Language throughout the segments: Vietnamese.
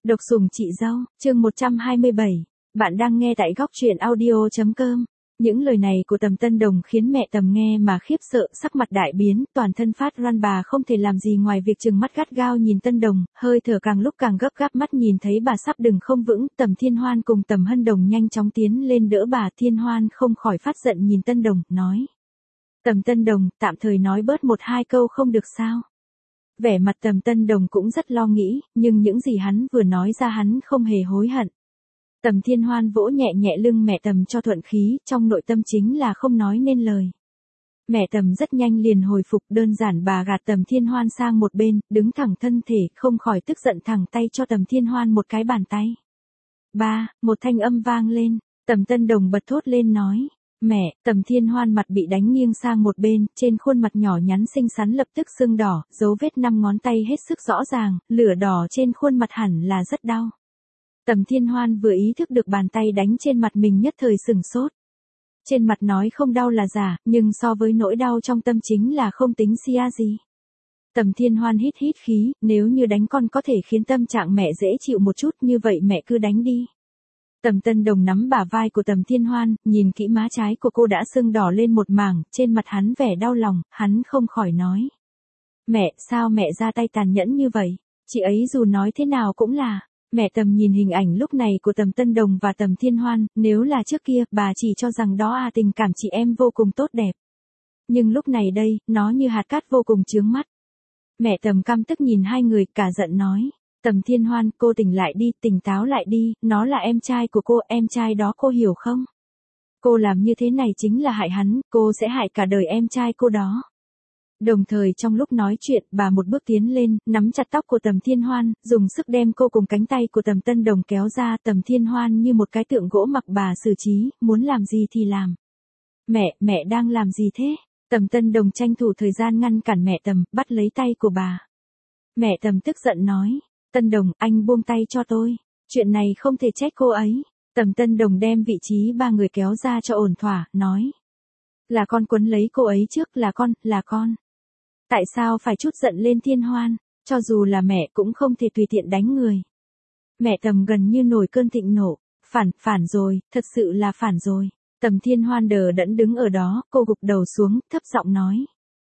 Độc sủng chị dâu, chương 127. Bạn đang nghe tại góc truyện audio.com. Những lời này của Tầm Tân Đồng khiến mẹ Tầm nghe mà khiếp sợ, sắc mặt đại biến, toàn thân phát run, bà không thể làm gì ngoài việc trừng mắt gắt gao nhìn Tân Đồng, hơi thở càng lúc càng gấp gáp, mắt nhìn thấy bà sắp đứng không vững. Tầm Thiên Hoan cùng Tầm Hân Đồng nhanh chóng tiến lên đỡ bà. Thiên Hoan không khỏi phát giận nhìn Tân Đồng, nói: Tầm Tân Đồng, tạm thời nói bớt một hai câu không được sao? Vẻ mặt Tầm Tân Đồng cũng rất lo nghĩ, nhưng những gì hắn vừa nói ra hắn không hề hối hận. Tầm Thiên Hoan vỗ nhẹ nhẹ lưng mẹ Tầm cho thuận khí, trong nội tâm chính là không nói nên lời. Mẹ Tầm rất nhanh liền hồi phục, đơn giản bà gạt Tầm Thiên Hoan sang một bên, đứng thẳng thân thể, không khỏi tức giận thẳng tay cho Tầm Thiên Hoan một cái bàn tay. Ba, một thanh âm vang lên, Tầm Tân Đồng bật thốt lên nói: Mẹ. Tầm Thiên Hoan mặt bị đánh nghiêng sang một bên, trên khuôn mặt nhỏ nhắn xinh xắn lập tức sưng đỏ, dấu vết 5 ngón tay hết sức rõ ràng, lửa đỏ trên khuôn mặt hẳn là rất đau. Tầm Thiên Hoan vừa ý thức được bàn tay đánh trên mặt mình nhất thời sửng sốt. Trên mặt nói không đau là giả, nhưng so với nỗi đau trong tâm chính là không tính xia gì. Tầm Thiên Hoan hít hít khí, nếu như đánh con có thể khiến tâm trạng mẹ dễ chịu một chút, như vậy mẹ cứ đánh đi. Tầm Tân Đồng nắm bả vai của Tầm Thiên Hoan, nhìn kỹ má trái của cô đã sưng đỏ lên một mảng, trên mặt hắn vẻ đau lòng, hắn không khỏi nói: Mẹ, sao mẹ ra tay tàn nhẫn như vậy? Chị ấy dù nói thế nào cũng là... Mẹ Tầm nhìn hình ảnh lúc này của Tầm Tân Đồng và Tầm Thiên Hoan, nếu là trước kia, bà chỉ cho rằng đó tình cảm chị em vô cùng tốt đẹp. Nhưng lúc này đây, nó như hạt cát vô cùng chướng mắt. Mẹ Tầm căm tức nhìn hai người, cả giận nói: Tầm Thiên Hoan, cô tỉnh lại đi, tỉnh táo lại đi, nó là em trai của cô, em trai đó cô hiểu không? Cô làm như thế này chính là hại hắn, cô sẽ hại cả đời em trai cô đó. Đồng thời trong lúc nói chuyện, bà một bước tiến lên, nắm chặt tóc của Tầm Thiên Hoan, dùng sức đem cô cùng cánh tay của Tầm Tân Đồng kéo ra. Tầm Thiên Hoan như một cái tượng gỗ mặc bà xử trí, muốn làm gì thì làm. Mẹ đang làm gì thế? Tầm Tân Đồng tranh thủ thời gian ngăn cản mẹ Tầm, bắt lấy tay của bà. Mẹ Tầm tức giận nói: Tân Đồng, anh buông tay cho tôi. Chuyện này không thể trách cô ấy. Tầm Tân Đồng đem vị trí ba người kéo ra cho ổn thỏa, nói: Là con quấn lấy cô ấy trước, là con. Tại sao phải chút giận lên Thiên Hoan? Cho dù là mẹ cũng không thể tùy tiện đánh người. Mẹ Tầm gần như nổi cơn thịnh nộ. Phản rồi, thật sự là phản rồi. Tầm Thiên Hoan đờ đẫn đứng ở đó, cô gục đầu xuống, thấp giọng nói: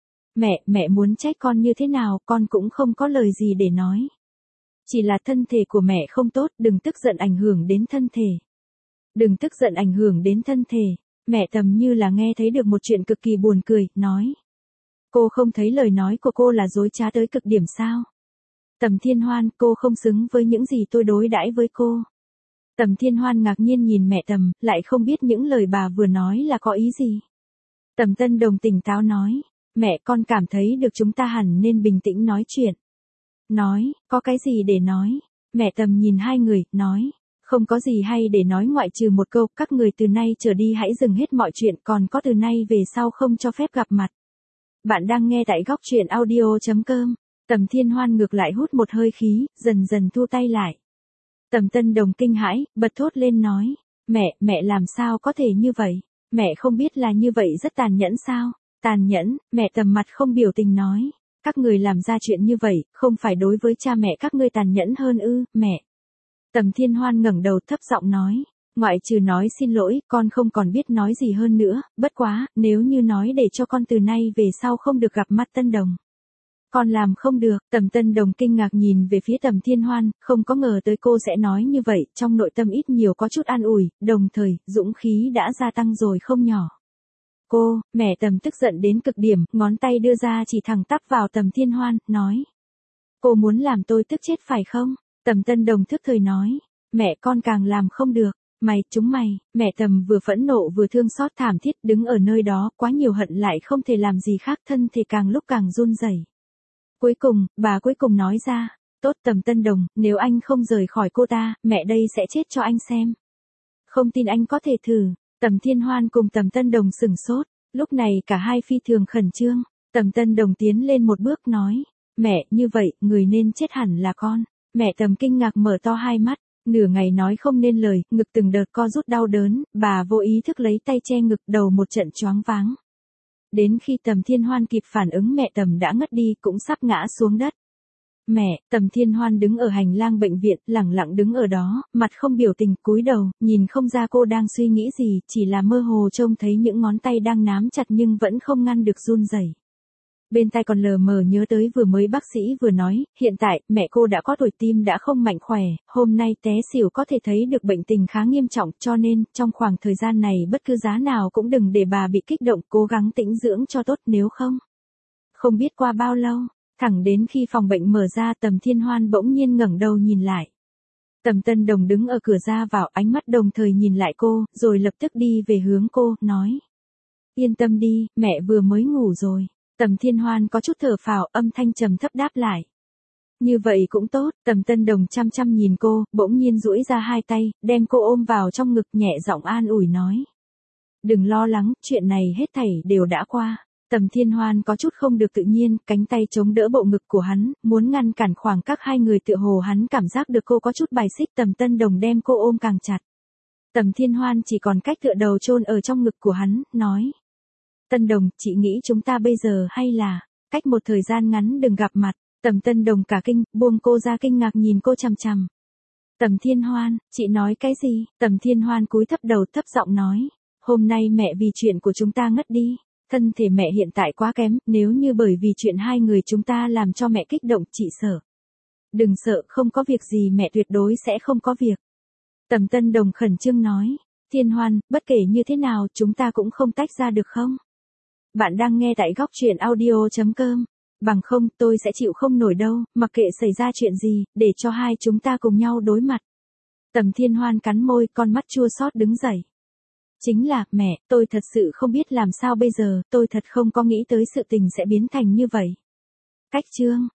Mẹ muốn trách con như thế nào, con cũng không có lời gì để nói. Chỉ là thân thể của mẹ không tốt, đừng tức giận ảnh hưởng đến thân thể. Đừng tức giận ảnh hưởng đến thân thể. Mẹ Tầm như là nghe thấy được một chuyện cực kỳ buồn cười, nói: Cô không thấy lời nói của cô là dối trá tới cực điểm sao? Tầm Thiên Hoan, cô không xứng với những gì tôi đối đãi với cô. Tầm Thiên Hoan ngạc nhiên nhìn mẹ Tầm, lại không biết những lời bà vừa nói là có ý gì. Tầm Tân Đồng tỉnh táo nói: Mẹ, con cảm thấy được chúng ta hẳn nên bình tĩnh nói chuyện. Nói, có cái gì để nói? Mẹ Tầm nhìn hai người, nói: Không có gì hay để nói ngoại trừ một câu, các người từ nay trở đi hãy dừng hết mọi chuyện, còn có từ nay về sau không cho phép gặp mặt. Bạn đang nghe tại góc truyện audio.com. Tầm Thiên Hoan ngược lại hút một hơi khí, dần dần thu tay lại. Tầm Tân Đồng kinh hãi, bật thốt lên nói: Mẹ làm sao có thể như vậy? Mẹ không biết là như vậy rất tàn nhẫn sao? Tàn nhẫn? Mẹ Tầm mặt không biểu tình nói: Các người làm ra chuyện như vậy, không phải đối với cha mẹ các ngươi tàn nhẫn hơn ư, mẹ? Tầm Thiên Hoan ngẩng đầu thấp giọng nói: Ngoại trừ nói xin lỗi, con không còn biết nói gì hơn nữa, bất quá, nếu như nói để cho con từ nay về sau không được gặp mắt Tân Đồng. Con làm không được. Tầm Tân Đồng kinh ngạc nhìn về phía Tầm Thiên Hoan, không có ngờ tới cô sẽ nói như vậy, trong nội tâm ít nhiều có chút an ủi, đồng thời, dũng khí đã gia tăng rồi không nhỏ. Mẹ Tầm tức giận đến cực điểm, ngón tay đưa ra chỉ thẳng tắp vào Tầm Thiên Hoan, nói: Cô muốn làm tôi tức chết phải không? Tầm Tân Đồng thức thời nói: Mẹ, con càng làm không được. Chúng mày. Mẹ Tầm vừa phẫn nộ vừa thương xót thảm thiết, đứng ở nơi đó, quá nhiều hận lại không thể làm gì khác, thân thể càng lúc càng run rẩy. Bà cuối cùng nói ra: Tốt Tầm Tân Đồng, nếu anh không rời khỏi cô ta, mẹ đây sẽ chết cho anh xem. Không tin anh có thể thử. Tầm Thiên Hoan cùng Tầm Tân Đồng sửng sốt, lúc này cả hai phi thường khẩn trương. Tầm Tân Đồng tiến lên một bước nói: Mẹ, như vậy, người nên chết hẳn là con. Mẹ Tầm kinh ngạc mở to hai mắt, nửa ngày nói không nên lời, ngực từng đợt co rút đau đớn, bà vô ý thức lấy tay che ngực, đầu một trận choáng váng. Đến khi Tầm Thiên Hoan kịp phản ứng, mẹ Tầm đã ngất đi, cũng sắp ngã xuống đất. Mẹ, Tầm Thiên Hoan đứng ở hành lang bệnh viện, lẳng lặng đứng ở đó, mặt không biểu tình, cúi đầu, nhìn không ra cô đang suy nghĩ gì, chỉ là mơ hồ trông thấy những ngón tay đang nắm chặt nhưng vẫn không ngăn được run rẩy. Bên tai còn lờ mờ nhớ tới vừa mới bác sĩ vừa nói, hiện tại, mẹ cô đã có tuổi, tim đã không mạnh khỏe, hôm nay té xỉu có thể thấy được bệnh tình khá nghiêm trọng, cho nên, trong khoảng thời gian này bất cứ giá nào cũng đừng để bà bị kích động, cố gắng tĩnh dưỡng cho tốt, nếu không. Không biết qua bao lâu, thẳng đến khi phòng bệnh mở ra, Tầm Thiên Hoan bỗng nhiên ngẩng đầu nhìn lại. Tầm Tân Đồng đứng ở cửa ra vào, ánh mắt đồng thời nhìn lại cô, rồi lập tức đi về hướng cô, nói. Yên tâm đi, mẹ vừa mới ngủ rồi. Tầm Thiên Hoan có chút thở phào, âm thanh trầm thấp đáp lại. Như vậy cũng tốt, Tầm Tân Đồng chăm chăm nhìn cô, bỗng nhiên duỗi ra hai tay, đem cô ôm vào trong ngực, nhẹ giọng an ủi nói. Đừng lo lắng, chuyện này hết thảy đều đã qua. Tầm Thiên Hoan có chút không được tự nhiên, cánh tay chống đỡ bộ ngực của hắn, muốn ngăn cản khoảng cách hai người, tựa hồ hắn cảm giác được cô có chút bài xích. Tầm Tân Đồng đem cô ôm càng chặt. Tầm Thiên Hoan chỉ còn cách tựa đầu chôn ở trong ngực của hắn, nói. Tân Đồng, chị nghĩ chúng ta bây giờ hay là, cách một thời gian ngắn đừng gặp mặt. Tầm Tân Đồng cả kinh, buông cô ra, kinh ngạc nhìn cô chằm chằm. Tầm Thiên Hoan, chị nói cái gì? Tầm Thiên Hoan cúi thấp đầu, thấp giọng nói. Hôm nay mẹ vì chuyện của chúng ta ngất đi. Thân thể mẹ hiện tại quá kém, nếu như bởi vì chuyện hai người chúng ta làm cho mẹ kích động, chị sợ. Đừng sợ, không có việc gì, mẹ tuyệt đối sẽ không có việc. Tầm Tân Đồng khẩn trương nói. Thiên Hoan, bất kể như thế nào chúng ta cũng không tách ra được không? Bạn đang nghe tại góc truyện audio.com. Bằng không tôi sẽ chịu không nổi đâu, mặc kệ xảy ra chuyện gì, để cho hai chúng ta cùng nhau đối mặt. Tầm Thiên Hoan cắn môi, con mắt chua xót đứng dậy. Chính là, mẹ, tôi thật sự không biết làm sao bây giờ, tôi thật không có nghĩ tới sự tình sẽ biến thành như vậy. Cách chương